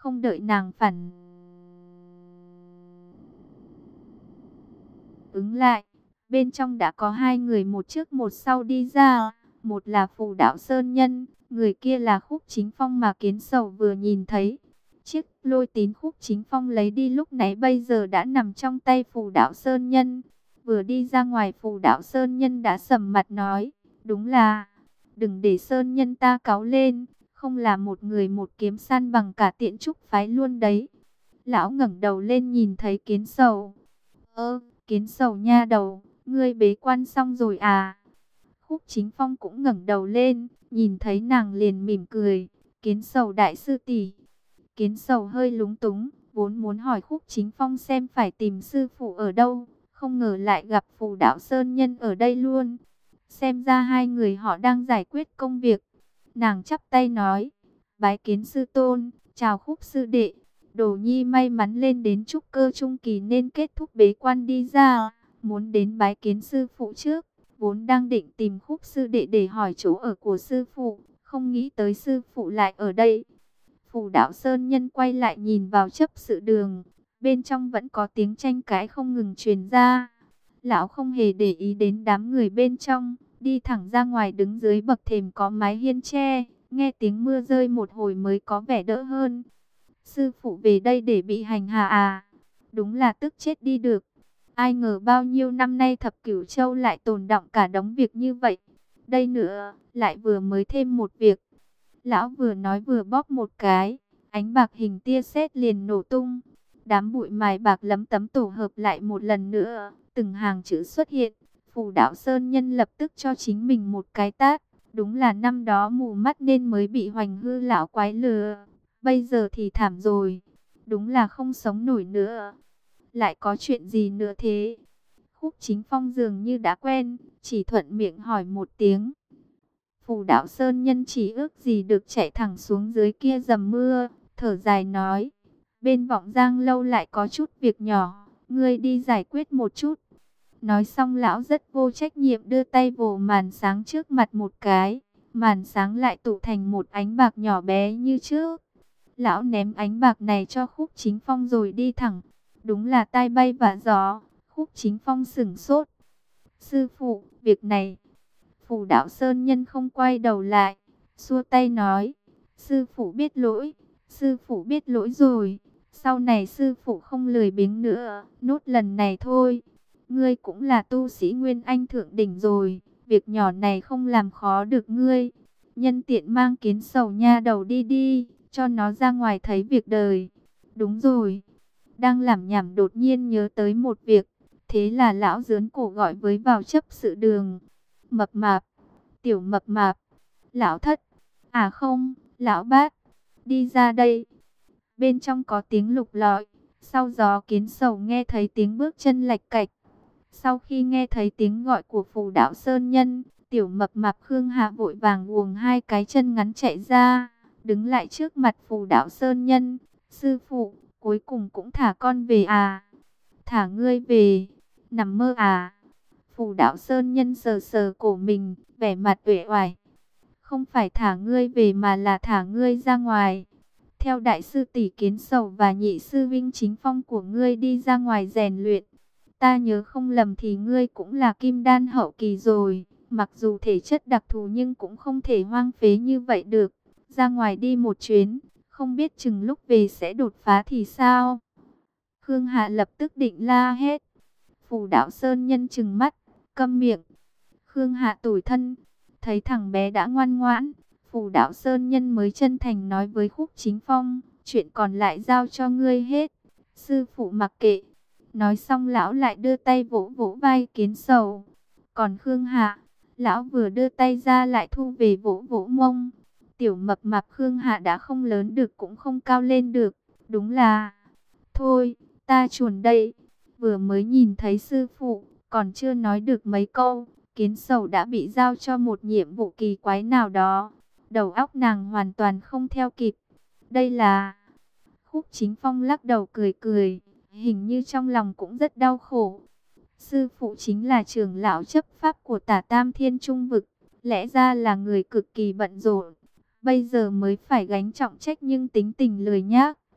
Không đợi nàng phản ứng lại, bên trong đã có hai người một trước một sau đi ra. Một là Phù Đạo Sơn Nhân, người kia là Khúc Chính Phong mà Kiến Sầu vừa nhìn thấy. Chiếc lôi tín Khúc Chính Phong lấy đi lúc nãy bây giờ đã nằm trong tay Phù Đạo Sơn Nhân. Vừa đi ra ngoài, Phù Đạo Sơn Nhân đã sầm mặt nói, đúng là, đừng để Sơn Nhân ta cáu lên, không là một người một kiếm san bằng cả Tiện Trúc phái luôn đấy. Lão ngẩng đầu lên nhìn thấy Kiến Sầu. Kiến Sầu nha đầu, ngươi bế quan xong rồi à? Khúc Chính Phong cũng ngẩng đầu lên, nhìn thấy nàng liền mỉm cười. Kiến Sầu đại sư tỷ. Kiến Sầu hơi lúng túng, vốn muốn hỏi Khúc Chính Phong xem phải tìm sư phụ ở đâu, không ngờ lại gặp Phù Đạo Sơn Nhân ở đây luôn. Xem ra hai người họ đang giải quyết công việc. Nàng chắp tay nói, bái kiến sư tôn, chào Khúc sư đệ. Đồ Nhi may mắn lên đến trúc cơ trung kỳ nên kết thúc bế quan đi ra, muốn đến bái kiến sư phụ trước, vốn đang định tìm Khúc sư đệ để hỏi chỗ ở của sư phụ, không nghĩ tới sư phụ lại ở đây. Phù Đạo Sơn Nhân quay lại nhìn vào chấp sự đường, bên trong vẫn có tiếng tranh cãi không ngừng truyền ra. Lão không hề để ý đến đám người bên trong, đi thẳng ra ngoài đứng dưới bậc thềm có mái hiên tre, nghe tiếng mưa rơi một hồi mới có vẻ đỡ hơn. Sư phụ về đây để bị hành hạ à? Đúng là tức chết đi được. Ai ngờ bao nhiêu năm nay Thập Cửu Châu lại tồn đọng cả đống việc như vậy. Đây nữa, lại vừa mới thêm một việc. Lão vừa nói vừa bóp một cái, ánh bạc hình tia sét liền nổ tung. Đám bụi mài bạc lấm tấm tổ hợp lại một lần nữa, từng hàng chữ xuất hiện. Phù Đạo Sơn Nhân lập tức cho chính mình một cái tát. Đúng là năm đó mù mắt nên mới bị Hoành Hư lão quái lừa. Bây giờ thì thảm rồi. Đúng là không sống nổi nữa. Lại có chuyện gì nữa thế? Khúc Chính Phong dường như đã quen, chỉ thuận miệng hỏi một tiếng. Phù Đạo Sơn Nhân chỉ ước gì được chạy thẳng xuống dưới kia dầm mưa, thở dài nói. Bên Vọng Giang lâu lại có chút việc nhỏ, ngươi đi giải quyết một chút. Nói xong lão rất vô trách nhiệm đưa tay vồ màn sáng trước mặt một cái. Màn sáng lại tụ thành một ánh bạc nhỏ bé như trước. Lão ném ánh bạc này cho Khúc Chính Phong rồi đi thẳng. Đúng là tai bay vạ gió. Khúc Chính Phong sửng sốt. Sư phụ, việc này. Phù Đạo Sơn Nhân không quay đầu lại, xua tay nói. Sư phụ biết lỗi. Sư phụ biết lỗi rồi. Sau này sư phụ không lười biếng nữa. Nốt lần này thôi. Ngươi cũng là tu sĩ Nguyên Anh thượng đỉnh rồi. Việc nhỏ này không làm khó được ngươi. Nhân tiện mang Kiến Sầu nha đầu đi đi, cho nó ra ngoài thấy việc đời. Đúng rồi. Đang lẩm nhẩm đột nhiên nhớ tới một việc. Thế là lão dướn cổ gọi với vào chấp sự đường. Mập mạp, tiểu mập mạp, lão thất. À không, lão bát, đi ra đây. Bên trong có tiếng lục lọi. Sau gió Kiến Sầu nghe thấy tiếng bước chân lạch cạch. Sau khi nghe thấy tiếng gọi của Phù Đạo Sơn Nhân, tiểu mập mạp Khương Hạ vội vàng uồng hai cái chân ngắn chạy ra, đứng lại trước mặt Phù Đạo Sơn Nhân. Sư phụ, cuối cùng cũng thả con về à? Thả ngươi về? Nằm mơ à? Phù Đạo Sơn Nhân sờ sờ cổ mình, vẻ mặt uể oải. Không phải thả ngươi về mà là thả ngươi ra ngoài. Theo đại sư tỷ Kiến Sầu và nhị sư Vinh Chính Phong của ngươi đi ra ngoài rèn luyện. Ta nhớ không lầm thì ngươi cũng là kim đan hậu kỳ rồi. Mặc dù thể chất đặc thù nhưng cũng không thể hoang phế như vậy được. Ra ngoài đi một chuyến, không biết chừng lúc về sẽ đột phá thì sao? Khương Hạ lập tức định la hét. Phù Đạo Sơn Nhân trừng mắt, câm miệng. Khương Hạ tủi thân, thấy thằng bé đã ngoan ngoãn. Phù Đạo Sơn Nhân mới chân thành nói với Khúc Chính Phong, chuyện còn lại giao cho ngươi hết. Sư phụ mặc kệ. Nói xong lão lại đưa tay vỗ vỗ vai Kiến Sầu. Còn Khương Hạ, lão vừa đưa tay ra lại thu về vỗ vỗ mông. Tiểu mập mạp Khương Hạ đã không lớn được cũng không cao lên được. Đúng là, thôi, ta chuồn đây. Vừa mới nhìn thấy sư phụ, còn chưa nói được mấy câu, Kiến Sầu đã bị giao cho một nhiệm vụ kỳ quái nào đó. Đầu óc nàng hoàn toàn không theo kịp. Đây là... Khúc Chính Phong lắc đầu cười cười, hình như trong lòng cũng rất đau khổ. Sư phụ chính là trưởng lão chấp pháp của Tả Tam Thiên Trung Vực, lẽ ra là người cực kỳ bận rộn. Bây giờ mới phải gánh trọng trách nhưng tính tình lười nhác.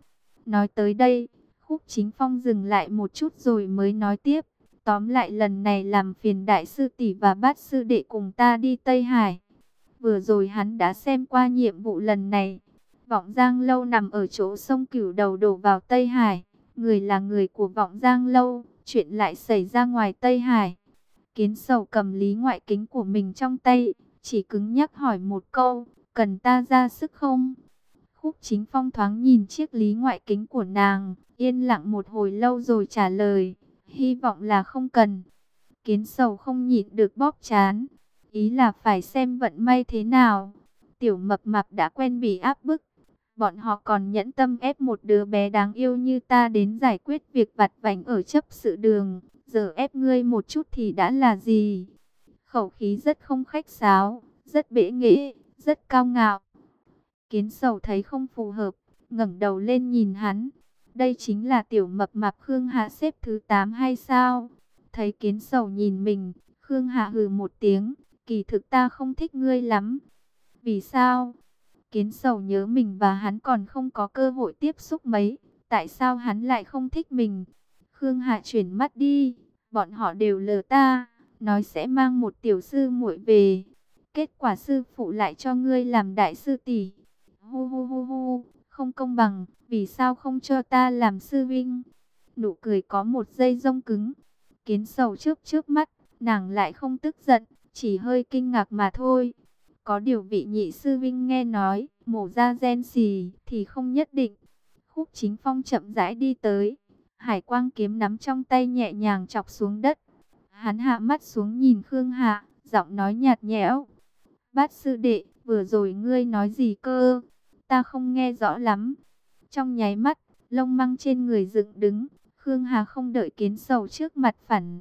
Nói tới đây, Khúc Chính Phong dừng lại một chút rồi mới nói tiếp. Tóm lại lần này làm phiền đại sư tỷ và bát sư đệ cùng ta đi Tây Hải. Vừa rồi hắn đã xem qua nhiệm vụ lần này. Vọng Giang Lâu nằm ở chỗ sông Cửu Đầu đổ vào Tây Hải. Người là người của Vọng Giang Lâu, chuyện lại xảy ra ngoài Tây Hải. Kiến Sầu cầm lý ngoại kính của mình trong tay, chỉ cứng nhắc hỏi một câu, cần ta ra sức không? Khúc Chính Phong thoáng nhìn chiếc lý ngoại kính của nàng, yên lặng một hồi lâu rồi trả lời, hy vọng là không cần. Kiến Sầu không nhịn được bóp trán, ý là phải xem vận may thế nào. Tiểu Mập Mạp đã quen bị áp bức, bọn họ còn nhẫn tâm ép một đứa bé đáng yêu như ta đến giải quyết việc vặt vãnh ở chấp sự đường. Giờ ép ngươi một chút thì đã là gì? Khẩu khí rất không khách sáo, rất bẽ nghễ, rất cao ngạo. Kiến Sầu thấy không phù hợp, ngẩng đầu lên nhìn hắn. Đây chính là Tiểu Mập Mạp Khương Hạ xếp thứ 8 hay sao? Thấy Kiến Sầu nhìn mình, Khương Hạ hừ một tiếng, kỳ thực ta không thích ngươi lắm. Vì sao? Kiến Sầu nhớ mình và hắn còn không có cơ hội tiếp xúc mấy, tại sao hắn lại không thích mình? Khương Hạ chuyển mắt đi, bọn họ đều lừa ta, nói sẽ mang một tiểu sư muội về. Kết quả sư phụ lại cho ngươi làm đại sư tỷ. Hu hu hu hu, không công bằng, vì sao không cho ta làm sư vinh? Nụ cười có một giây rông cứng. Kiến Sầu chớp chớp mắt, nàng lại không tức giận, chỉ hơi kinh ngạc mà thôi. Có điều vị nhị sư vinh nghe nói, mổ ra gen xì thì không nhất định. Khúc Chính Phong chậm rãi đi tới, hải quang kiếm nắm trong tay nhẹ nhàng chọc xuống đất. Hắn hạ mắt xuống nhìn Khương Hạ, giọng nói nhạt nhẽo. Bát sư đệ, vừa rồi ngươi nói gì cơ? Ta không nghe rõ lắm. Trong nháy mắt, lông măng trên người dựng đứng. Khương Hà không đợi Kiến Sầu trước mặt phản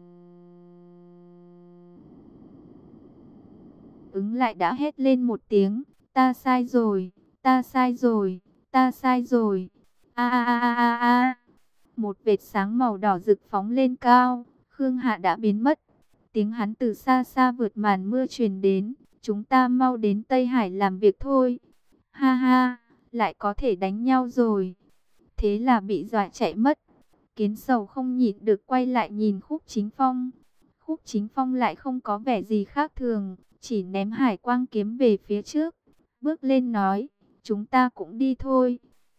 ứng lại đã hét lên một tiếng. Ta sai rồi, ta sai rồi, ta sai rồi. A a a a a. Một vệt sáng màu đỏ rực phóng lên cao. Khương Hạ đã biến mất. Tiếng hắn từ xa xa vượt màn mưa truyền đến. Chúng ta mau đến Tây Hải làm việc thôi. Ha ha, lại có thể đánh nhau rồi. Thế là bị dọa chạy mất. Kiến Sầu không nhịn được quay lại nhìn Khúc Chính Phong. Khúc Chính Phong lại không có vẻ gì khác thường, chỉ ném hải quang kiếm về phía trước. Bước lên nói, chúng ta cũng đi thôi.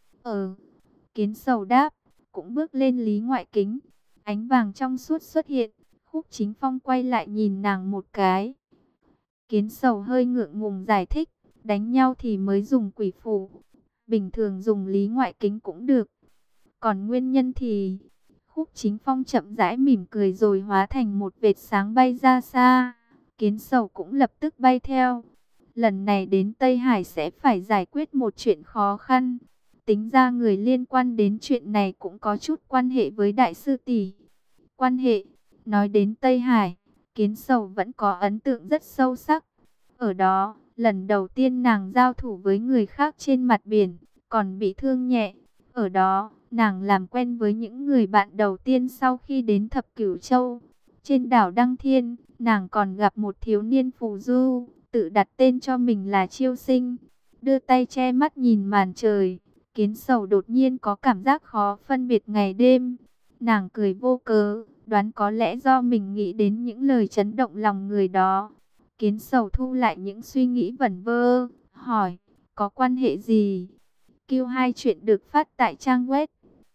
Kiến Sầu đáp, cũng bước lên lý ngoại kính. Ánh vàng trong suốt xuất hiện. Khúc Chính Phong quay lại nhìn nàng một cái. Kiến Sầu hơi ngượng ngùng giải thích, đánh nhau thì mới dùng quỷ phù. Bình thường dùng lý ngoại kính cũng được. Còn nguyên nhân thì... Khúc Chính Phong chậm rãi mỉm cười rồi hóa thành một vệt sáng bay ra xa. Kiến Sầu cũng lập tức bay theo. Lần này đến Tây Hải sẽ phải giải quyết một chuyện khó khăn. Tính ra người liên quan đến chuyện này cũng có chút quan hệ với đại sư tỷ. Quan hệ, nói đến Tây Hải, Kiến Sầu vẫn có ấn tượng rất sâu sắc. Ở đó, lần đầu tiên nàng giao thủ với người khác trên mặt biển, còn bị thương nhẹ. Ở đó, nàng làm quen với những người bạn đầu tiên sau khi đến Thập Cửu Châu. Trên đảo Đăng Thiên, nàng còn gặp một thiếu niên phù du, tự đặt tên cho mình là Chiêu Sinh. Đưa tay che mắt nhìn màn trời, Kiến Sầu đột nhiên có cảm giác khó phân biệt ngày đêm. Nàng cười vô cớ, đoán có lẽ do mình nghĩ đến những lời chấn động lòng người đó. Kiến Sầu thu lại những suy nghĩ vẩn vơ, hỏi, có quan hệ gì? Q2 chuyện được phát tại trang web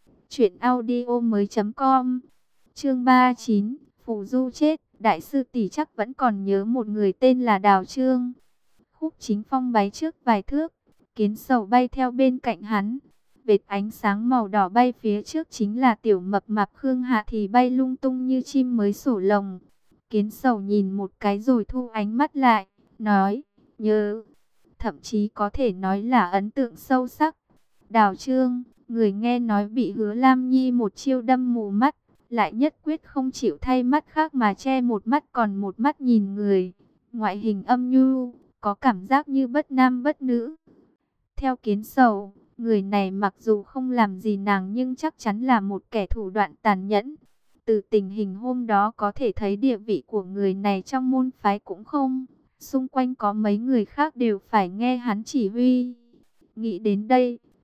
truyệnaudiomoi.com. Chương 39, phù du chết, đại sư tỷ chắc vẫn còn nhớ một người tên là Đào Trương. Khúc Chính Phong bay trước vài thước, Kiến Sầu bay theo bên cạnh hắn. Vệt ánh sáng màu đỏ bay phía trước chính là Tiểu Mập Mạp Khương Hạ thì bay lung tung như chim mới sổ lồng. Kiến Sầu nhìn một cái rồi thu ánh mắt lại, nói, nhớ, thậm chí có thể nói là ấn tượng sâu sắc. Đào Trương, người nghe nói bị Hứa Lam Nhi một chiêu đâm mù mắt, lại nhất quyết không chịu thay mắt khác mà che một mắt còn một mắt nhìn người. Ngoại hình âm nhu, có cảm giác như bất nam bất nữ. Theo Kiến Sầu, người này mặc dù không làm gì nàng nhưng chắc chắn là một kẻ thủ đoạn tàn nhẫn. Từ tình hình hôm đó có thể thấy địa vị của người này trong môn phái cũng không. Xung quanh có mấy người khác đều phải nghe hắn chỉ huy. Nghĩ đến đây,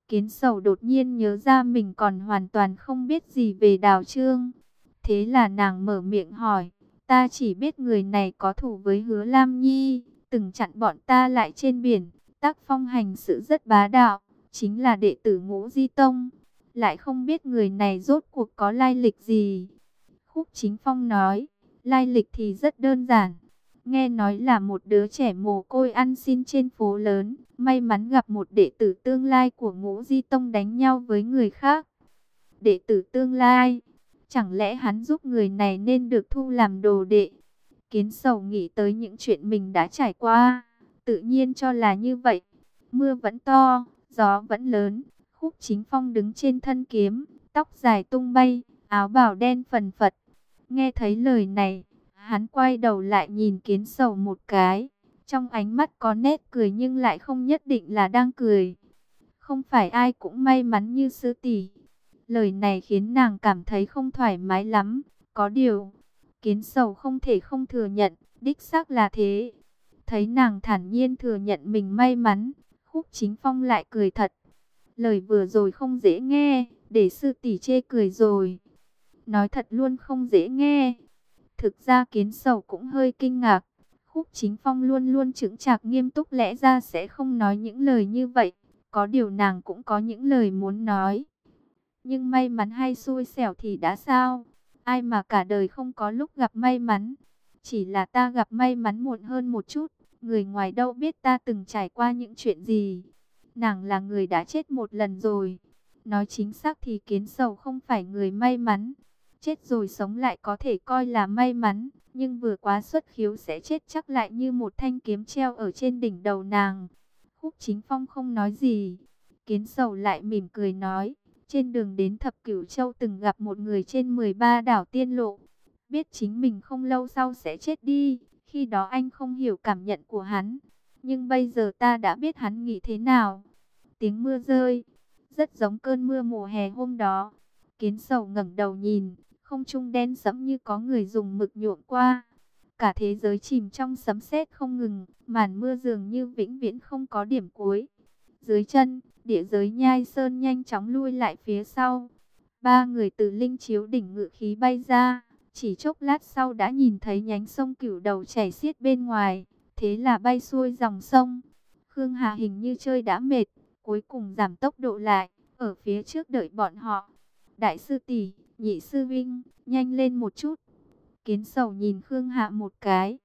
Kiến Sầu đột nhiên nhớ ra mình còn hoàn toàn không biết gì về Đào Trương. Thế là nàng mở miệng hỏi, ta chỉ biết người này có thù với Hứa Lam Nhi, từng chặn bọn ta lại trên biển, tác phong hành sự rất bá đạo, chính là đệ tử Ngũ Di Tông. Lại không biết người này rốt cuộc có lai lịch gì. Khúc Chính Phong nói, lai lịch thì rất đơn giản. Nghe nói là một đứa trẻ mồ côi ăn xin trên phố lớn, may mắn gặp một đệ tử tương lai của Ngũ Di Tông đánh nhau với người khác. Đệ tử tương lai, chẳng lẽ hắn giúp người này nên được thu làm đồ đệ? Kiến Sầu nghĩ tới những chuyện mình đã trải qua, tự nhiên cho là như vậy. Mưa vẫn to, gió vẫn lớn, Khúc Chính Phong đứng trên thân kiếm, tóc dài tung bay, áo bào đen phần phật. Nghe thấy lời này, hắn quay đầu lại nhìn Kiến Sầu một cái, trong ánh mắt có nét cười nhưng lại không nhất định là đang cười. Không phải ai cũng may mắn như sư tỷ. Lời này khiến nàng cảm thấy không thoải mái lắm. Có điều, Kiến Sầu không thể không thừa nhận, đích xác là thế. Thấy nàng thản nhiên thừa nhận mình may mắn, Khúc Chính Phong lại cười thật. Lời vừa rồi không dễ nghe, để sư tỷ chê cười rồi. Nói thật luôn không dễ nghe. Thực ra Kiến Sầu cũng hơi kinh ngạc. Khúc Chính Phong luôn luôn chững chạc nghiêm túc, lẽ ra sẽ không nói những lời như vậy. Có điều nàng cũng có những lời muốn nói. Nhưng may mắn hay xui xẻo thì đã sao? Ai mà cả đời không có lúc gặp may mắn. Chỉ là ta gặp may mắn muộn hơn một chút. Người ngoài đâu biết ta từng trải qua những chuyện gì. Nàng là người đã chết một lần rồi. Nói chính xác thì Kiến Sầu không phải người may mắn. Chết rồi sống lại có thể coi là may mắn. Nhưng vừa quá xuất khiếu sẽ chết chắc lại như một thanh kiếm treo ở trên đỉnh đầu nàng. Khúc Chính Phong không nói gì. Kiến Sầu lại mỉm cười nói. Trên đường đến Thập Cửu Châu từng gặp một người trên 13 đảo tiên lộ. Biết chính mình không lâu sau sẽ chết đi. Khi đó anh không hiểu cảm nhận của hắn. Nhưng bây giờ ta đã biết hắn nghĩ thế nào. Tiếng mưa rơi, rất giống cơn mưa mùa hè hôm đó. Kiến Sầu ngẩng đầu nhìn, không trung đen sẫm như có người dùng mực nhuộm qua. Cả thế giới chìm trong sấm sét không ngừng, màn mưa dường như vĩnh viễn không có điểm cuối. Dưới chân, địa giới Nhai Sơn nhanh chóng lui lại phía sau. Ba người từ Linh Chiếu đỉnh ngự khí bay ra, chỉ chốc lát sau đã nhìn thấy nhánh sông Cửu Đầu chảy xiết bên ngoài, thế là bay xuôi dòng sông. Khương Hà hình như chơi đã mệt, cuối cùng giảm tốc độ lại, ở phía trước đợi bọn họ. Đại sư tỷ, nhị sư vinh, nhanh lên một chút. Kiến Sầu nhìn Khương Hạ một cái,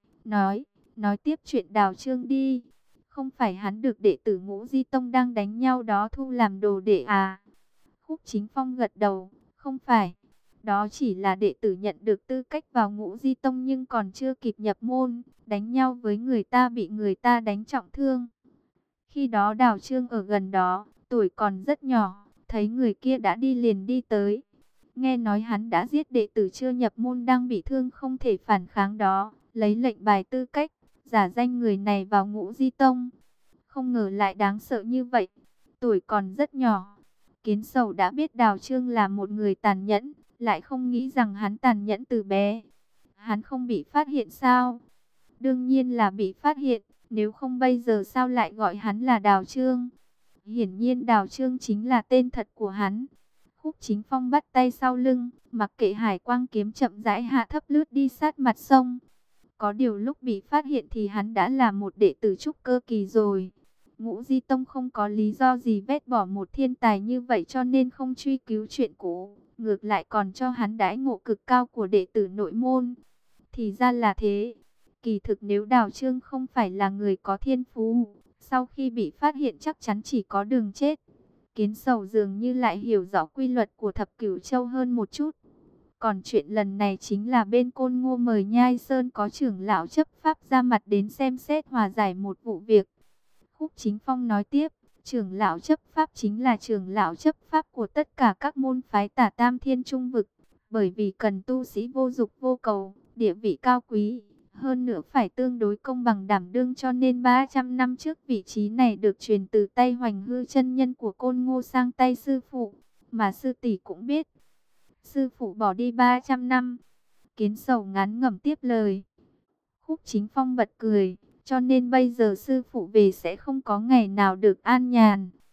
nói tiếp chuyện Đào Trương đi. Không phải hắn được đệ tử Ngũ Di Tông đang đánh nhau đó thu làm đồ đệ à? Khúc Chính Phong gật đầu, không phải. Đó chỉ là đệ tử nhận được tư cách vào Ngũ Di Tông nhưng còn chưa kịp nhập môn, đánh nhau với người ta bị người ta đánh trọng thương. Khi đó Đào Trương ở gần đó, tuổi còn rất nhỏ, thấy người kia đã đi liền đi tới. Nghe nói hắn đã giết đệ tử chưa nhập môn đang bị thương không thể phản kháng đó, lấy lệnh bài tư cách, giả danh người này vào Ngũ Di Tông. Không ngờ lại đáng sợ như vậy, tuổi còn rất nhỏ. Kiến Sầu đã biết Đào Trương là một người tàn nhẫn, lại không nghĩ rằng hắn tàn nhẫn từ bé. Hắn không bị phát hiện sao? Đương nhiên là bị phát hiện, nếu không bây giờ sao lại gọi hắn là Đào Trương? Hiển nhiên Đào Trương chính là tên thật của hắn. Khúc Chính Phong bắt tay sau lưng, mặc kệ hải quang kiếm chậm rãi hạ thấp lướt đi sát mặt sông. Có điều lúc bị phát hiện thì hắn đã là một đệ tử trúc cơ kỳ rồi. Ngũ Di Tông không có lý do gì vét bỏ một thiên tài như vậy cho nên không truy cứu chuyện cũ. Ngược lại còn cho hắn đãi ngộ cực cao của đệ tử nội môn. Thì ra là thế. Kỳ thực nếu Đào Trương không phải là người có thiên phú, sau khi bị phát hiện chắc chắn chỉ có đường chết. Kiến Sầu dường như lại hiểu rõ quy luật của Thập Cửu Châu hơn một chút. Còn chuyện lần này chính là bên Côn Ngô mời Nhai Sơn có trưởng lão chấp pháp ra mặt đến xem xét hòa giải một vụ việc. Khúc Chính Phong nói tiếp, trưởng lão chấp pháp chính là trưởng lão chấp pháp của tất cả các môn phái Tả Tam Thiên Trung vực. Bởi vì cần tu sĩ vô dục vô cầu, địa vị cao quý, hơn nữa phải tương đối công bằng đảm đương cho nên 300 năm trước vị trí này được truyền từ tay Hoành Hư chân nhân của Côn Ngô sang tay sư phụ, mà sư tỷ cũng biết. Sư phụ bỏ đi 300 năm. Kiến Sầu ngán ngẩm tiếp lời. Khúc Chính Phong bật cười, cho nên bây giờ sư phụ về sẽ không có ngày nào được an nhàn.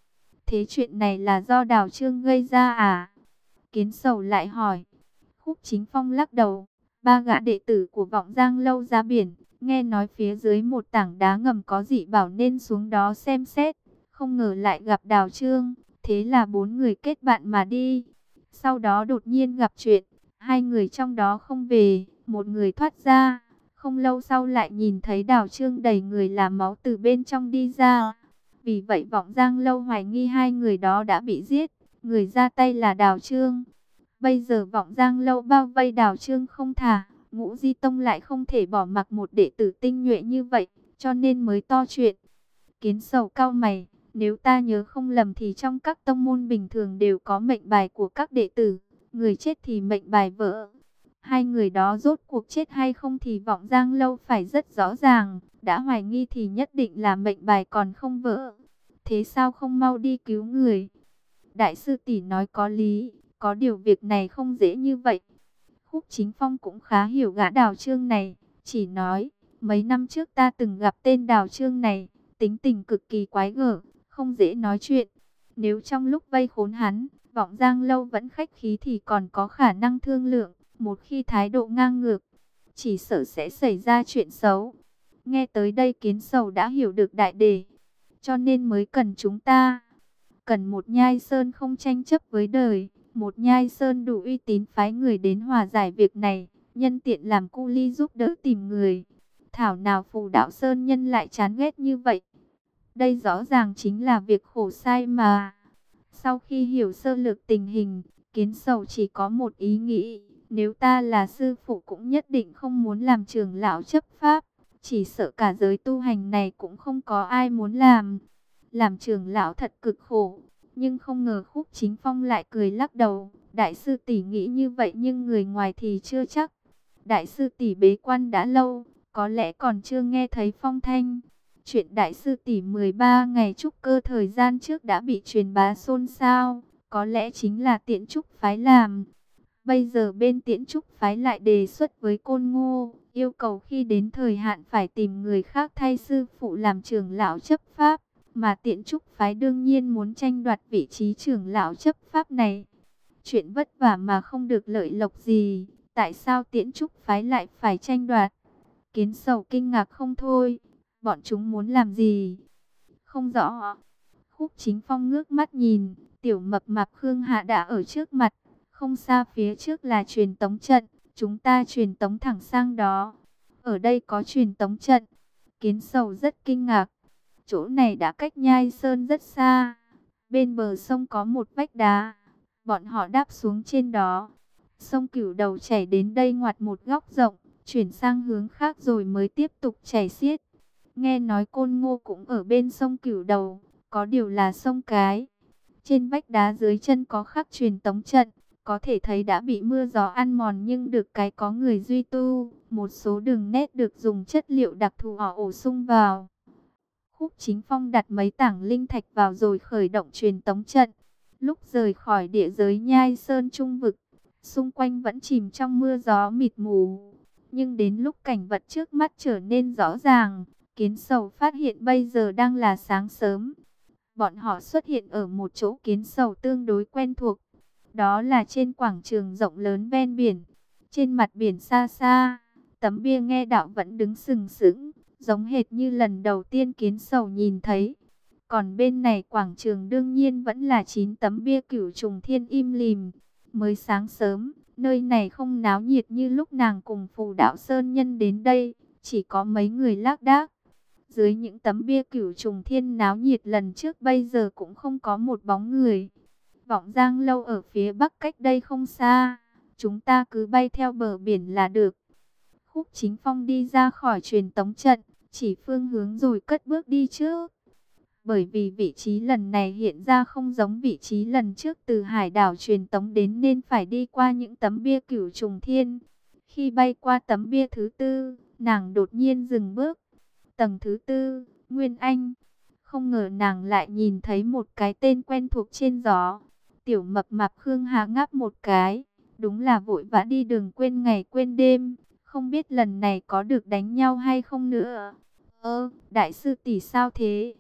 Thế chuyện này là do Đào Trương gây ra à? Kiến Sầu lại hỏi. Khúc Chính Phong lắc đầu. Ba gã đệ tử của Vọng Giang Lâu ra biển, nghe nói phía dưới một tảng đá ngầm có dị bảo nên xuống đó xem xét. Không ngờ lại gặp Đào Trương, thế là bốn người kết bạn mà đi. Sau đó đột nhiên gặp chuyện, hai người trong đó không về, một người thoát ra. Không lâu sau lại nhìn thấy Đào Trương đầy người là máu từ bên trong đi ra. Vì vậy Vọng Giang Lâu hoài nghi hai người đó đã bị giết, người ra tay là Đào Trương. Bây giờ Vọng Giang Lâu bao vây Đào Trương không thả, Ngũ Di Tông lại không thể bỏ mặc một đệ tử tinh nhuệ như vậy, cho nên mới to chuyện. Kiến Sầu cau mày, nếu ta nhớ không lầm thì trong các tông môn bình thường đều có mệnh bài của các đệ tử, người chết thì mệnh bài vỡ. Hai người đó rốt cuộc chết hay không thì Vọng Giang Lâu phải rất rõ ràng, đã hoài nghi thì nhất định là mệnh bài còn không vỡ. Thế sao không mau đi cứu người? Đại sư tỷ nói có lý, có điều việc này không dễ như vậy. Khúc Chính Phong cũng khá hiểu gã Đào Trương này, chỉ nói, mấy năm trước ta từng gặp tên Đào Trương này, tính tình cực kỳ quái gở, không dễ nói chuyện. Nếu trong lúc vây khốn hắn, Vọng Giang Lâu vẫn khách khí thì còn có khả năng thương lượng, một khi thái độ ngang ngược, chỉ sợ sẽ xảy ra chuyện xấu. Nghe tới đây Kiến Sầu đã hiểu được đại đề, cho nên mới cần chúng ta. Cần một nhai sơn không tranh chấp với đời, một nhai sơn đủ uy tín phái người đến hòa giải việc này, nhân tiện làm cu ly giúp đỡ tìm người. Thảo nào Phù Đạo Sơn nhân lại chán ghét như vậy. Đây rõ ràng chính là việc khổ sai mà. Sau khi hiểu sơ lược tình hình, Kiến Sầu chỉ có một ý nghĩ, nếu ta là sư phụ cũng nhất định không muốn làm trưởng lão chấp pháp, chỉ sợ cả giới tu hành này cũng không có ai muốn làm. Làm trưởng lão thật cực khổ, nhưng không ngờ Khúc Chính Phong lại cười lắc đầu. Đại sư tỷ nghĩ như vậy nhưng người ngoài thì chưa chắc. Đại sư tỷ bế quan đã lâu, có lẽ còn chưa nghe thấy phong thanh. Chuyện đại sư tỷ 13 ngày trúc cơ thời gian trước đã bị truyền bá xôn xao, có lẽ chính là Tiễn Trúc phái làm. Bây giờ bên Tiễn Trúc phái lại đề xuất với Côn Ngô, yêu cầu khi đến thời hạn phải tìm người khác thay sư phụ làm trưởng lão chấp pháp. Mà Tiễn Trúc phái đương nhiên muốn tranh đoạt vị trí trưởng lão chấp pháp này. Chuyện vất vả mà không được lợi lộc gì, tại sao Tiễn Trúc phái lại phải tranh đoạt? Kiến Sầu kinh ngạc không thôi, bọn chúng muốn làm gì? Không rõ. Khúc Chính Phong ngước mắt nhìn, tiểu mập mạp Khương Hạ đã ở trước mặt, không xa phía trước là truyền tống trận, chúng ta truyền tống thẳng sang đó. Ở đây có truyền tống trận. Kiến Sầu rất kinh ngạc. Chỗ này đã cách Nhai Sơn rất xa. Bên bờ sông có một vách đá. Bọn họ đáp xuống trên đó. Sông Cửu Đầu chảy đến đây ngoặt một góc rộng, chuyển sang hướng khác rồi mới tiếp tục chảy xiết. Nghe nói Côn Ngô cũng ở bên sông Cửu Đầu, có điều là sông Cái. Trên vách đá dưới chân có khắc truyền tống trận, có thể thấy đã bị mưa gió ăn mòn nhưng được cái có người duy tu. Một số đường nét được dùng chất liệu đặc thù họ ổ sung vào. Khúc Chính Phong đặt mấy tảng linh thạch vào rồi khởi động truyền tống trận. Lúc rời khỏi địa giới Nhai Sơn Trung Vực, xung quanh vẫn chìm trong mưa gió mịt mù. Nhưng đến lúc cảnh vật trước mắt trở nên rõ ràng, Kiến Sầu phát hiện bây giờ đang là sáng sớm. Bọn họ xuất hiện ở một chỗ Kiến Sầu tương đối quen thuộc. Đó là trên quảng trường rộng lớn ven biển. Trên mặt biển xa xa, tấm bia nghe đạo vẫn đứng sừng sững, giống hệt như lần đầu tiên Kiến Sầu nhìn thấy. Còn bên này quảng trường đương nhiên vẫn là 9 tấm bia Cửu Trùng Thiên im lìm. Mới sáng sớm, nơi này không náo nhiệt như lúc nàng cùng Phù Đạo Sơn Nhân đến đây, chỉ có mấy người lác đác. Dưới những tấm bia Cửu Trùng Thiên náo nhiệt lần trước bây giờ cũng không có một bóng người. Vọng Giang Lâu ở phía bắc cách đây không xa, chúng ta cứ bay theo bờ biển là được. Khúc Chính Phong đi ra khỏi truyền tống trận, chỉ phương hướng rồi cất bước đi trước. Bởi vì vị trí lần này hiện ra không giống vị trí lần trước từ hải đảo truyền tống đến nên phải đi qua những tấm bia Cửu Trùng Thiên. Khi bay qua tấm bia thứ tư, nàng đột nhiên dừng bước. Tầng thứ tư, Nguyên Anh. Không ngờ nàng lại nhìn thấy một cái tên quen thuộc trên gió. Tiểu mập mạp Khương Hà ngáp một cái. Đúng là vội vã đi đường quên ngày quên đêm. Không biết lần này có được đánh nhau hay không nữa. Đại sư tỷ sao thế?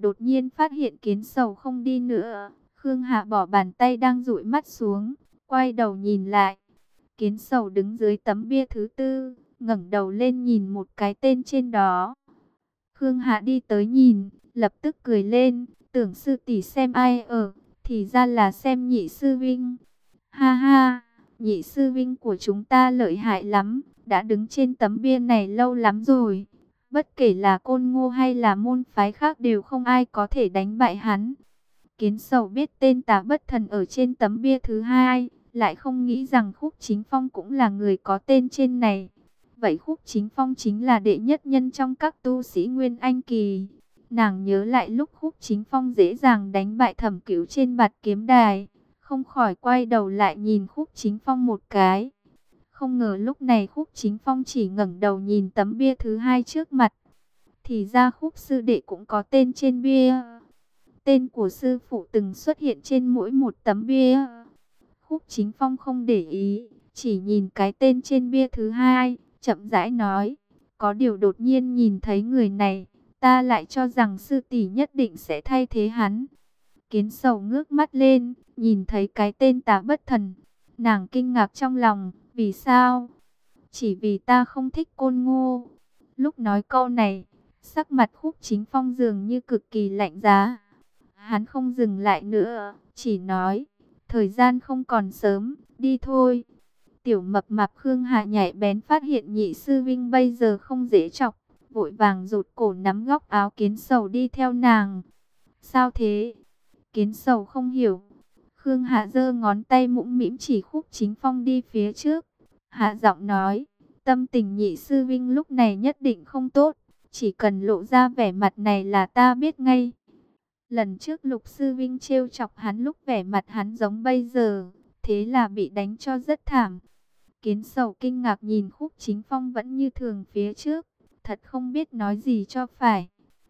đột nhiên phát hiện Kiến Sầu không đi nữa. Khương Hạ bỏ bàn tay đang dụi mắt xuống, quay đầu nhìn lại. Kiến Sầu đứng dưới tấm bia thứ tư, ngẩng đầu lên nhìn một cái tên trên đó. Khương Hạ đi tới nhìn, lập tức cười lên, tưởng sư tỷ xem ai ở, thì ra là xem nhị sư vinh. Ha ha, nhị sư vinh của chúng ta lợi hại lắm, đã đứng trên tấm bia này lâu lắm rồi. Bất kể là Côn Ngô hay là môn phái khác đều không ai có thể đánh bại hắn. Kiến Sầu biết tên Tà Bất Thần ở trên tấm bia thứ hai, lại không nghĩ rằng Khúc Chính Phong cũng là người có tên trên này. Vậy Khúc Chính Phong chính là đệ nhất nhân trong các tu sĩ Nguyên Anh Kỳ. Nàng nhớ lại lúc Khúc Chính Phong dễ dàng đánh bại Thẩm Cửu trên bạt kiếm đài, không khỏi quay đầu lại nhìn Khúc Chính Phong một cái. Không ngờ lúc này Khúc Chính Phong chỉ ngẩng đầu nhìn tấm bia thứ hai trước mặt. Thì ra Khúc sư đệ cũng có tên trên bia. Tên của sư phụ từng xuất hiện trên mỗi một tấm bia. Khúc Chính Phong không để ý, chỉ nhìn cái tên trên bia thứ hai, chậm rãi nói. Có điều đột nhiên nhìn thấy người này, ta lại cho rằng sư tỷ nhất định sẽ thay thế hắn. Kiến Sầu ngước mắt lên, nhìn thấy cái tên Tà Bất Thần. Nàng kinh ngạc trong lòng, vì sao? Chỉ vì ta không thích Côn Ngô. Lúc nói câu này, sắc mặt Khúc Chính Phong dường như cực kỳ lạnh giá. Hắn không dừng lại nữa, chỉ nói, thời gian không còn sớm, đi thôi. Tiểu mập mạp Khương Hạ nhạy bén phát hiện nhị sư vinh bây giờ không dễ chọc, vội vàng rụt cổ nắm góc áo Kiến Sầu đi theo nàng. Sao thế? Kiến Sầu không hiểu. Khương Hạ giơ ngón tay mũm mĩm chỉ Khúc Chính Phong đi phía trước. Hạ giọng nói, tâm tình nhị sư vinh lúc này nhất định không tốt, chỉ cần lộ ra vẻ mặt này là ta biết ngay. Lần trước Lục Sư Vinh trêu chọc hắn lúc vẻ mặt hắn giống bây giờ, thế là bị đánh cho rất thảm. Kiến Sầu kinh ngạc nhìn Khúc Chính Phong vẫn như thường phía trước, thật không biết nói gì cho phải.